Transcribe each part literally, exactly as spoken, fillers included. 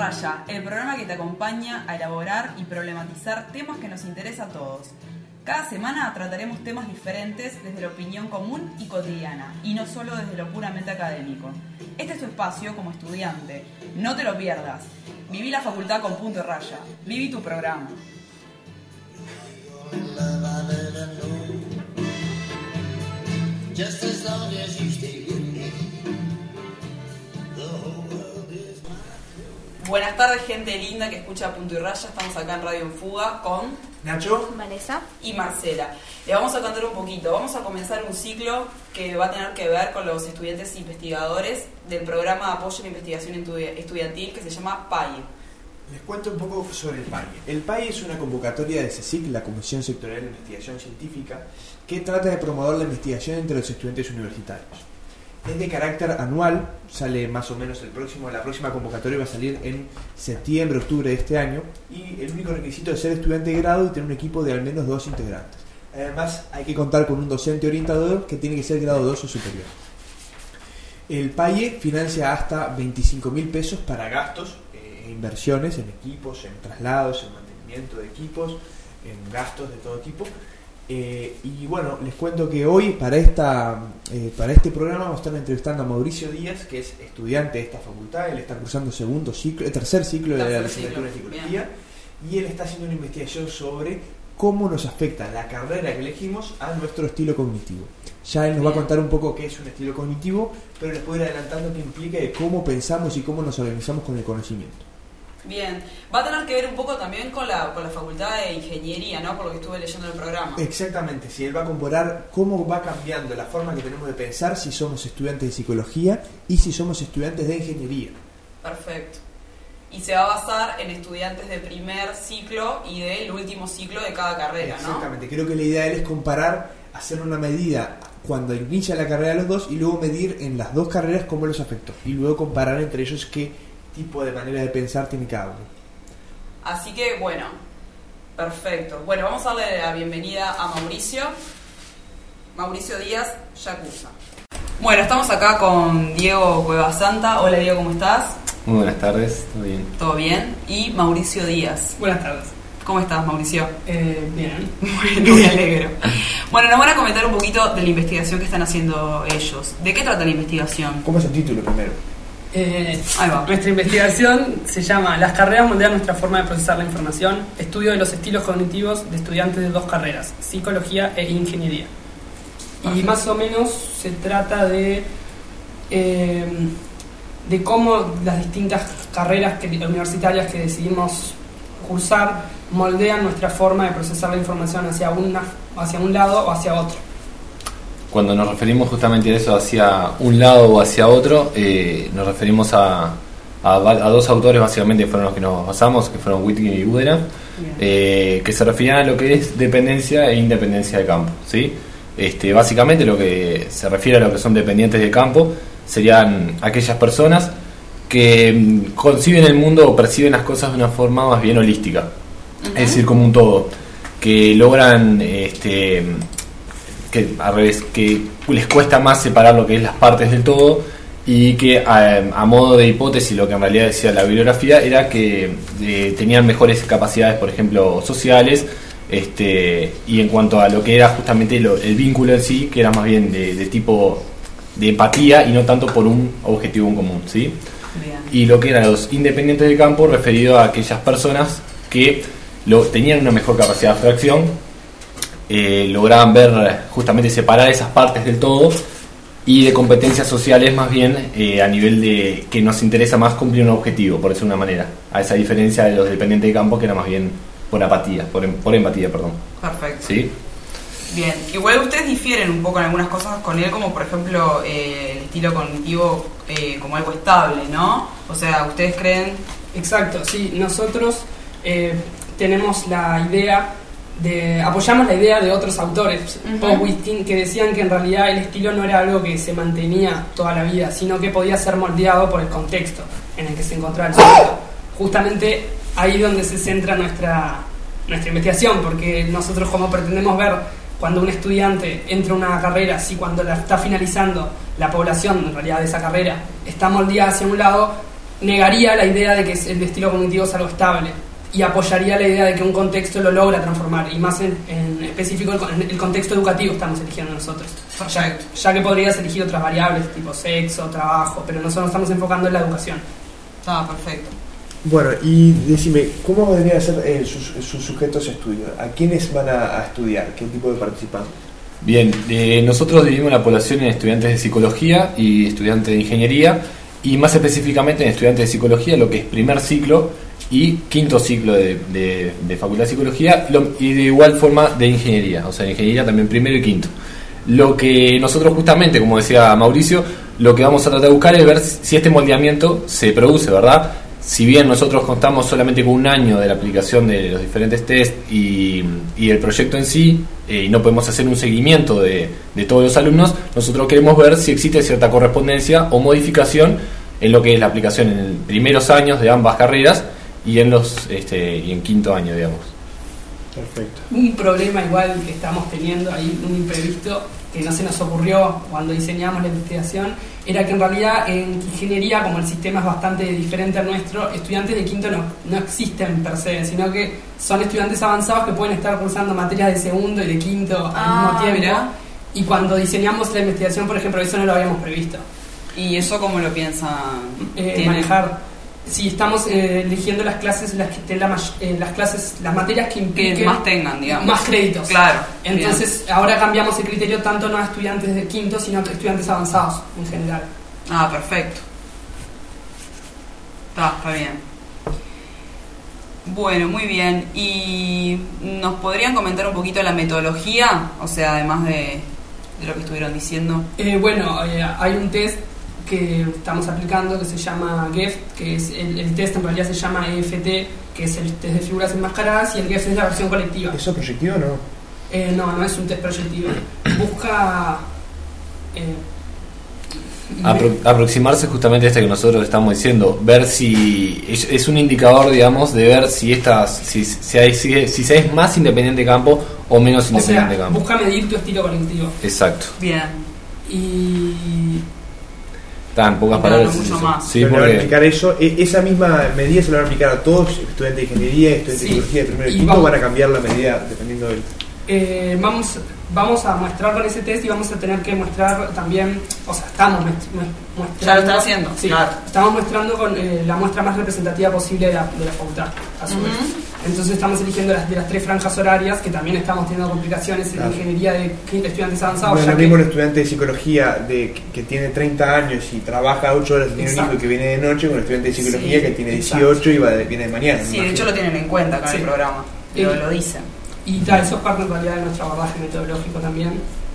Raya, el programa que te acompaña a elaborar y problematizar temas que nos interesan a todos. Cada semana trataremos temas diferentes desde la opinión común y cotidiana, y no solo desde lo puramente académico. Este es tu espacio como estudiante. No te lo pierdas. Viví la facultad con punto y raya. Viví tu programa. Buenas tardes, gente linda que escucha Punto y Raya. Estamos acá en Radio en Fuga con Nacho, Vanessa y Marcela. Le vamos a contar un poquito. Vamos a comenzar un ciclo que va a tener que ver con los estudiantes investigadores del programa de apoyo a la investigación estudiantil que se llama P A I. les cuento un poco sobre el P A I. El P A I es una convocatoria de CSIC, la Comisión Sectorial de Investigación Científica, que trata de promover la investigación entre los estudiantes universitarios. Es de carácter anual, sale más o menos el próximo, la próxima convocatoria va a salir en septiembre, octubre de este año, y el único requisito es ser estudiante de grado y tener un equipo de al menos dos integrantes. Además, hay que contar con un docente orientador que tiene que ser grado dos o superior. El P A I E financia hasta veinticinco mil pesos para gastos e eh, inversiones en equipos, en traslados, en mantenimiento de equipos, en gastos de todo tipo. Eh, y bueno, les cuento que hoy para esta eh, para este programa vamos a estar entrevistando a Mauricio Díaz, que es estudiante de esta facultad. Él está cursando segundo ciclo, el tercer ciclo de la licenciatura en psicología, y él está haciendo una investigación sobre cómo nos afecta la carrera que elegimos a nuestro estilo cognitivo. Ya él nos va a contar un poco qué es un estilo cognitivo, pero les puedo ir adelantando qué implica de cómo pensamos y cómo nos organizamos con el conocimiento. Bien, va a tener que ver un poco también con la, con la facultad de ingeniería, ¿no? Por lo que estuve leyendo en el programa. Exactamente, sí, él va a comparar cómo va cambiando la forma que tenemos de pensar si somos estudiantes de psicología y si somos estudiantes de ingeniería. Perfecto. Y se va a basar en estudiantes de primer ciclo y del último ciclo de cada carrera, ¿no? Exactamente, creo que la idea de él es comparar, hacer una medida cuando inicia la carrera de los dos y luego medir en las dos carreras cómo los afectó y luego comparar entre ellos qué tipo de manera de pensar tiene cada uno. Así que, bueno, perfecto. Bueno, vamos a darle la bienvenida a Mauricio. Mauricio Díaz, ya cursa. Bueno, estamos acá con Diego Cuevasanta. Hola, Diego, ¿cómo estás? Muy buenas tardes, ¿todo bien? ¿Todo bien? Y Mauricio Díaz. Buenas tardes. ¿Cómo estás, Mauricio? Eh, bien. Bueno, me alegro. Bueno, nos van a comentar un poquito de la investigación que están haciendo ellos. ¿De qué trata la investigación? ¿Cómo es el título primero? Eh, Ahí va. Nuestra investigación se llama Las carreras moldean nuestra forma de procesar la información, estudio de los estilos cognitivos de estudiantes de dos carreras, psicología e ingeniería. Y más o menos se trata de eh, de cómo las distintas carreras que, universitarias que decidimos cursar moldean nuestra forma de procesar la información hacia, una, hacia un lado o hacia otro. Cuando nos referimos justamente a eso, hacia un lado o hacia otro, eh, nos referimos a, a, a dos autores básicamente que fueron los que nos basamos, que fueron Wittig y Budena, eh, que se referían a lo que es dependencia e independencia de campo, ¿sí? Este, básicamente lo que se refiere a lo que son dependientes de campo serían aquellas personas que conciben el mundo o perciben las cosas de una forma más bien holística, uh-huh. Es decir, como un todo, que logran... este que al revés, que les cuesta más separar lo que es las partes del todo, y que a, a modo de hipótesis lo que en realidad decía la bibliografía era que eh, tenían mejores capacidades, por ejemplo, sociales, este y en cuanto a lo que era justamente lo, el vínculo en sí, que era más bien de, de tipo de empatía y no tanto por un objetivo en común, ¿sí? Bien. Y lo que eran los independientes de campo referido a aquellas personas que lo, tenían una mejor capacidad de abstracción, Eh, lograban ver, justamente separar esas partes del todo, y de competencias sociales más bien eh, a nivel de que nos interesa más cumplir un objetivo, por decirlo de una manera, a esa diferencia de los dependientes de campo que era más bien por apatía, por, por empatía, perdón. Perfecto. ¿Sí? Bien, igual ustedes difieren un poco en algunas cosas con él, como por ejemplo eh, el estilo cognitivo eh, como algo estable, ¿no? O sea, ¿ustedes creen? Exacto, sí, nosotros eh, tenemos la idea de apoyamos la idea de otros autores, uh-huh. Paul Wittig, que decían que en realidad el estilo no era algo que se mantenía toda la vida, sino que podía ser moldeado por el contexto en el que se encontraba el sujeto. Justamente ahí donde se centra nuestra, nuestra investigación, porque nosotros como pretendemos ver cuando un estudiante entra a una carrera, si cuando la está finalizando la población en realidad de esa carrera está moldeada hacia un lado, negaría la idea de que el estilo cognitivo es algo estable y apoyaría la idea de que un contexto lo logra transformar, y más en, en específico el, el contexto educativo estamos eligiendo nosotros, ya, ya que podrías elegir otras variables tipo sexo, trabajo, pero nosotros nos estamos enfocando en la educación. Ah, perfecto. Bueno, y decime, ¿cómo deberían ser eh, sus, sus sujetos de estudio? ¿A quiénes van a, a estudiar? ¿Qué tipo de participantes? Bien, eh, nosotros dividimos la población en estudiantes de psicología y estudiantes de ingeniería, y más específicamente en estudiantes de psicología, lo que es primer ciclo y quinto ciclo de, de, de Facultad de Psicología, lo, y de igual forma de ingeniería, o sea, de ingeniería también primero y quinto. Lo que nosotros justamente, como decía Mauricio, lo que vamos a tratar de buscar es ver si este moldeamiento se produce, ¿verdad? Si bien nosotros contamos solamente con un año de la aplicación de los diferentes test y, y el proyecto en sí, eh, y no podemos hacer un seguimiento de, de todos los alumnos, nosotros queremos ver si existe cierta correspondencia o modificación en lo que es la aplicación en los primeros años de ambas carreras y en los este, y en quinto año, digamos. Perfecto. Un problema igual que estamos teniendo ahí, un imprevisto que no se nos ocurrió cuando diseñamos la investigación, era que en realidad en ingeniería, como el sistema es bastante diferente al nuestro, estudiantes de quinto no, no existen per se, sino que son estudiantes avanzados que pueden estar cursando materias de segundo y de quinto Ah, al mismo tiempo. mirá. Y cuando diseñamos la investigación, por ejemplo, eso no lo habíamos previsto. ¿Y eso cómo lo piensan Eh, tienen? manejar. Si estamos eh, eligiendo las clases, las que ten la may- eh, las clases, las materias que Que impliquen más tengan, digamos. más créditos. Claro. Entonces, ahora cambiamos el criterio tanto no a estudiantes de quinto, sino a estudiantes avanzados en general. bien. Ah, perfecto. Está, está bien. Bueno, muy bien. ¿Y nos podrían comentar un poquito la metodología? O sea, además de, de lo que estuvieron diciendo. Eh, bueno, eh, hay un test que estamos aplicando que se llama G E F, que es el, el test en realidad se llama E F T, que es el test de figuras enmascaradas, y el G E F es la versión colectiva. ¿Eso proyectivo o no? Eh, no, no es un test proyectivo. Busca eh, Apro- aproximarse justamente a este que nosotros estamos diciendo, ver si es, es un indicador, digamos, de ver si estas si, si, hay, si, si se es más independiente de campo o menos o independiente sea, de campo. busca medir tu estilo cognitivo. Exacto. Bien. Y Está en pocas Claro, palabras. mucho es eso. más. Sí, Pero le van a porque aplicar eso, e- esa misma medida se la van a aplicar a todos, estudiantes de ingeniería, estudiantes Sí. de psicología de primero y Y quinto, vamos- van a cambiar la medida dependiendo del... eh, vamos, vamos a mostrar con ese test y vamos a tener que mostrar también, o sea, estamos muest- mu- mostrando. Ya lo están haciendo, Sí, claro. estamos mostrando con eh, la muestra más representativa posible de la, de la facultad, a su Ujú. vez. Entonces estamos eligiendo las, de las tres franjas horarias, que también estamos teniendo complicaciones en Claro. la ingeniería de quinto estudiantes avanzados. No es ya lo que- mismo un estudiante de psicología de, que, que tiene treinta años y trabaja ocho horas y tiene un hijo Exacto. y que viene de noche, con un estudiante de psicología Sí, que tiene exacto. dieciocho y va de- viene de mañana. Sí, de hecho lo tienen en cuenta acá en Sí. el programa. Lo, Eh, lo dicen. Y tal, eso es parte en realidad de nuestro abordaje metodológico también.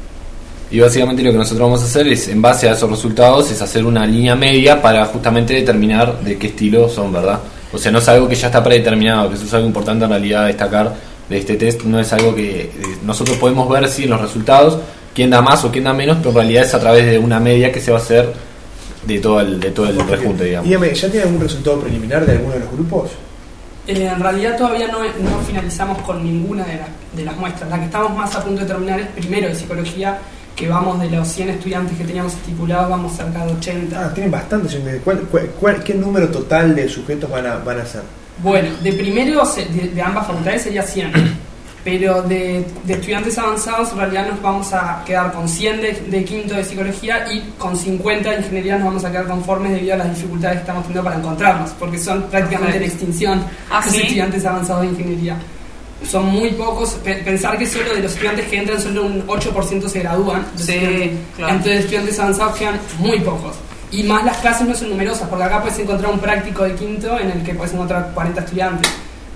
y básicamente lo que nosotros vamos a hacer es, en base a esos resultados, es hacer una línea media para justamente determinar de qué estilo son, ¿verdad? O sea, no es algo que ya está predeterminado, que eso es algo importante en realidad a destacar de este test. No es algo que eh, nosotros podemos ver sí en los resultados quién da más o quién da menos, pero en realidad es a través de una media que se va a hacer de todo el, de todo el rejunte, digamos. Dígame, ¿ya tiene algún resultado preliminar de alguno de los grupos? Eh, en realidad todavía no, no finalizamos con ninguna de, las de las muestras. La que estamos más a punto de terminar es primero de psicología, que vamos de los cien estudiantes que teníamos estipulados, vamos cerca de ochenta. Ah, tienen bastantes. ¿Cuál, cuál, cuál- ¿Qué número total de sujetos van a, van a ser? Bueno, de primero se- de, de ambas facultades sería cien, pero de, de estudiantes avanzados en realidad nos vamos a quedar con cien de, de quinto de psicología y con cincuenta de ingeniería nos vamos a quedar conformes debido a las dificultades que estamos teniendo para encontrarnos, porque son prácticamente en extinción Ah, los ¿sí? estudiantes avanzados de ingeniería. Son muy pocos, pe- pensar que solo de los estudiantes que entran solo un ocho por ciento se gradúan, los Sí, estudiantes. claro. Entonces estudiantes avanzados quedan muy pocos. Y más las clases no son numerosas, porque acá puedes encontrar un práctico de quinto en el que puedes encontrar cuarenta estudiantes.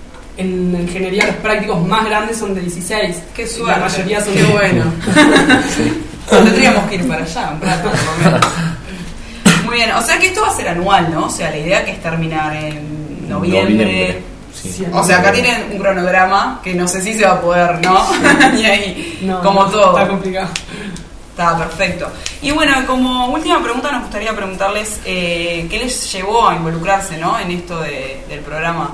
En ingeniería los prácticos más grandes son de dieciséis. Qué La suerte. mayoría son Qué de bueno. Tendríamos que ir para allá un rato, por lo menos. Muy bien, o sea que esto va a ser anual, ¿no? O sea, la idea que es terminar en noviembre. Noviembre, sí. Sí, O sea, acá tienen un cronograma que no sé si se va a poder, ¿no? Y ahí, No, como no, todo. Está complicado. Está perfecto. Y bueno, como última pregunta nos gustaría preguntarles eh, qué les llevó a involucrarse, ¿no? En esto de, del programa.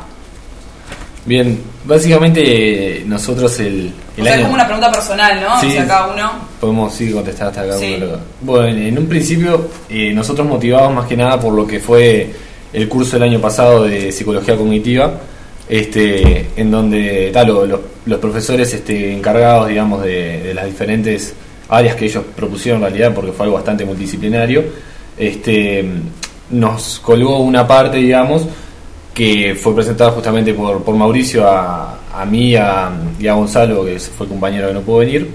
Bien, básicamente eh, nosotros el, el O sea, es año... como una pregunta personal, ¿no? Sí. O sea, cada uno. Podemos sí contestar hasta acá. Sí. Bueno, bueno, en un principio eh, nosotros motivados más que nada por lo que fue el curso del año pasado de psicología cognitiva, este, en donde tal, lo, lo, los profesores este, encargados, digamos, de, de las diferentes áreas que ellos propusieron en realidad, porque fue algo bastante multidisciplinario, este, nos colgó una parte, digamos, que fue presentada justamente por, por Mauricio a, a mí a, y a Gonzalo, que fue el compañero que no pudo venir.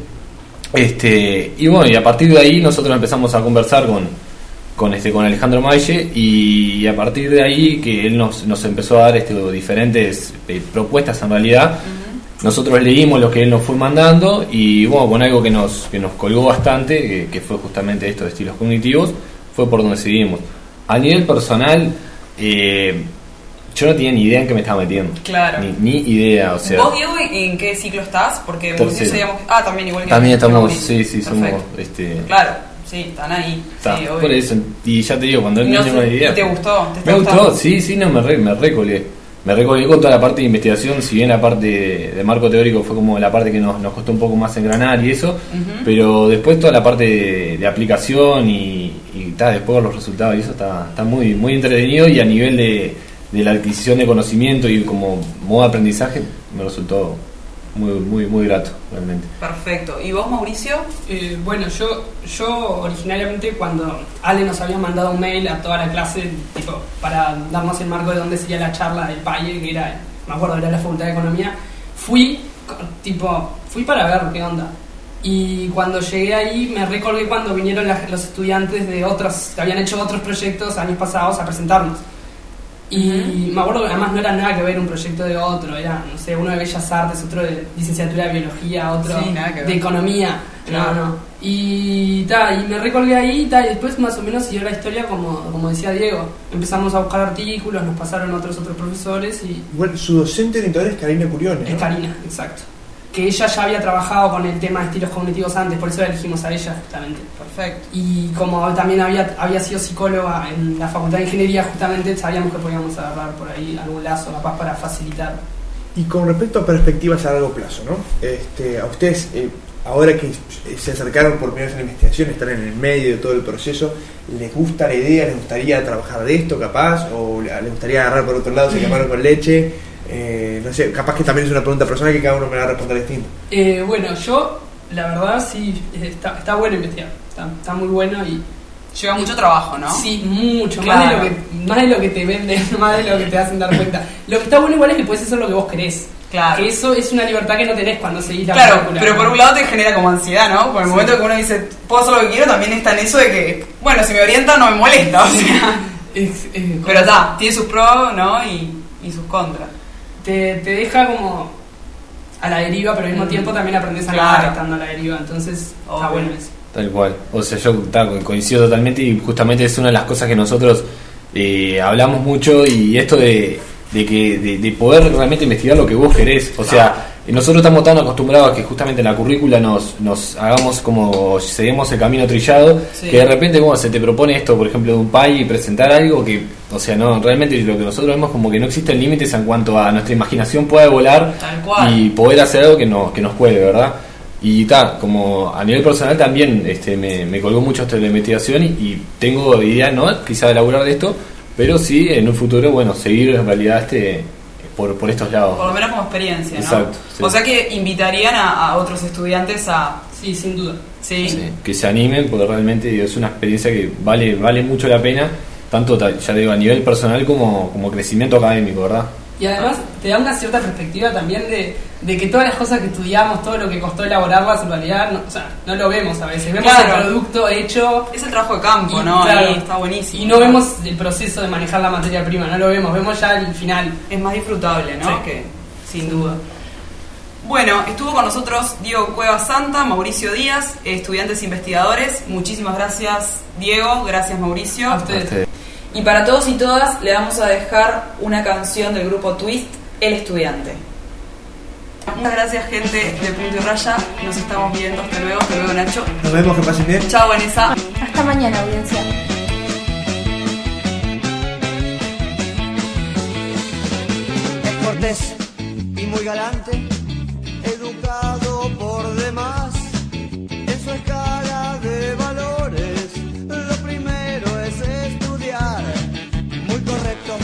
Este, y bueno, y a partir de ahí nosotros empezamos a conversar con, con, este, con Alejandro Maille, y a partir de ahí que él nos, nos empezó a dar este, diferentes eh, propuestas en realidad. Uh-huh. Nosotros leímos lo que él nos fue mandando y bueno, con algo que nos, que nos colgó bastante, que, que fue justamente esto de estilos cognitivos, fue por donde seguimos. A nivel personal, eh, yo no tenía ni idea en qué me estaba metiendo. Claro. Ni, ni idea, o sea. ¿Vos, Diego, en qué ciclo estás? Porque Tercero. digamos, ah, también igual que También estamos, Mauricio. sí, sí, somos, Perfecto. este. Claro, sí, están ahí. Está, sí, obvio. por eso, y ya te digo, cuando él No no tenía sé, una idea. ¿y te gustó? ¿Te está Me gustó, gustando? sí, sí, no, me, re, me recolgué. Me recolgué con toda la parte de investigación, si bien la parte de, de marco teórico fue como la parte que nos, nos costó un poco más engranar y eso, Uh-huh. pero después toda la parte de, de aplicación y, y ta, después los resultados y eso está, está muy, muy entretenido, y a nivel de, de la adquisición de conocimiento y como modo de aprendizaje me resultó muy, muy, muy grato realmente. Perfecto. ¿Y vos, Mauricio? Eh, bueno, yo yo originariamente cuando Ale nos había mandado un mail a toda la clase tipo para darnos el marco de dónde sería la charla del P A I E, que era, me acuerdo, era la Facultad de Economía, fui tipo fui para ver qué onda. Y cuando llegué ahí me recordé cuando vinieron la, los estudiantes de otros, que habían hecho otros proyectos años pasados a presentarnos. Y uh-huh. me acuerdo que además no era nada que ver un proyecto de otro, era, no sé, uno de Bellas Artes, otro de licenciatura de Biología, otro Sí, nada que ver. de Economía. Claro. No, no. Y, ta, y me recolgué ahí ta, y después más o menos siguió la historia como, como decía Diego. Empezamos a buscar artículos, nos pasaron otros otros profesores y... Bueno, su docente orientador es Karina Curione, ¿no? Es Karina, exacto. Que ella ya había trabajado con el tema de estilos cognitivos antes, por eso la elegimos a ella justamente. Perfecto. Y como también había, había sido psicóloga en la Facultad de Ingeniería justamente, sabíamos que podíamos agarrar por ahí algún lazo capaz para facilitar. Y con respecto a perspectivas a largo plazo, ¿no? Este, a ustedes, eh, ahora que se acercaron por primera vez a la investigación, están en el medio de todo el proceso, ¿les gusta la idea? ¿Les gustaría trabajar de esto capaz? ¿O les gustaría agarrar por otro lado, se quemaron con leche? Eh, no sé, capaz que también es una pregunta personal que cada uno me va a responder distinto. Eh, bueno, yo, la verdad, sí, está, está bueno investigar, está, está muy bueno y... Lleva mucho trabajo, ¿no? Sí, mucho, Claro. más, de lo que, más de lo que te venden, más de lo que te hacen dar cuenta. Lo que está bueno igual es que puedes hacer lo que vos querés. Claro. Que eso es una libertad que no tenés cuando seguís la Claro, película. pero por un lado te genera como ansiedad, ¿no? Por el Sí. momento que uno dice, puedo hacer lo que quiero, también está en eso de que, bueno, si me orientan no me molesta, o sea. Es- es- Pero está, tiene sus pros, ¿no? Y, y sus contras. te, te deja como a la deriva, pero al mismo Mm. tiempo también aprendes a Claro. nadar estando a la deriva, entonces está Obvio. bueno eso. Tal cual. O sea, yo ta, coincido totalmente, y justamente es una de las cosas que nosotros eh, hablamos mucho, y esto de, de que de, de poder realmente investigar lo que vos querés. O sea, nosotros estamos tan acostumbrados a que justamente en la currícula nos, nos hagamos como seguimos el camino trillado, Sí. que de repente bueno, se te propone esto, por ejemplo, de un P A I, y presentar algo que, o sea, no, realmente lo que nosotros vemos como que no existen límites en cuanto a nuestra imaginación pueda volar Tal cual. y poder hacer algo que nos, que nos puede, ¿verdad? Y tal, como a nivel personal también este, me, me colgó mucho esto de la investigación, y, y tengo idea, no quizá de laburar de esto, pero sí en un futuro, bueno, seguir en realidad este por, por estos lados. Por lo menos como experiencia, ¿no? Exacto, sí. O sea que invitarían a, a otros estudiantes a... Sí, sin duda. Sí. Sí, que se animen, porque realmente digo, es una experiencia que vale vale mucho la pena, tanto ta- ya digo a nivel personal como, como crecimiento académico, ¿verdad? Y además te da una cierta perspectiva también de, de que todas las cosas que estudiamos, todo lo que costó elaborarlas, en realidad no, o sea, no lo vemos a veces. Vemos Claro. el producto hecho Es el trabajo de campo, y, ¿no? claro, Ahí está buenísimo. y no vemos el proceso de manejar la materia prima, no lo vemos, vemos ya el final. Es más disfrutable, ¿no? Sí. Que, sin duda. Bueno, estuvo con nosotros Diego Cueva Santa, Mauricio Díaz, estudiantes investigadores. Muchísimas gracias, Diego. Gracias, Mauricio. A ustedes. Este, Y para todos y todas le vamos a dejar una canción del grupo Twist, El Estudiante. Muchas gracias, gente de Punto y Raya. Nos estamos viendo. Hasta luego. Hasta luego, Nacho. Nos vemos, que pasen bien. Chao, Vanessa. Hasta mañana, audiencia. Es cortés y muy galante, educado por demás. En su escala de valores, lo primero es estudiar. Muy correcto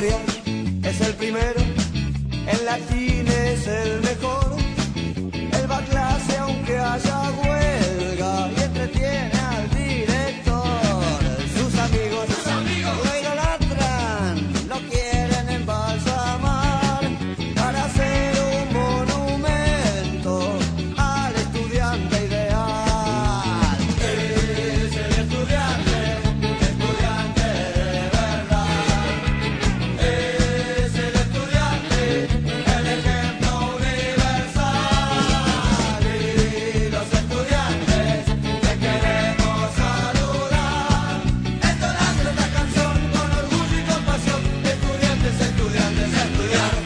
historia es el primero, en latín es el mejor. Él va a clase aunque haya huelga y entretiene al director. Sus amigos, sus amigos lo idolatran, lo quieren embalsamar para hacer un monumento al estudiante ideal. Es el estudiante, estudiante de verdad. Es el estudiante, el ejemplo universal. Y los estudiantes te queremos saludar, entonando esta canción con orgullo y compasión. Estudiantes, estudiantes, estudiar.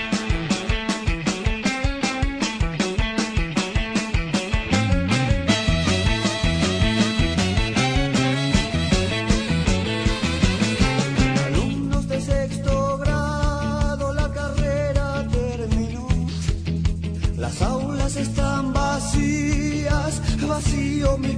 Alumnos de sexto grado, la carrera terminó. Las aulas están vacías, vacío mi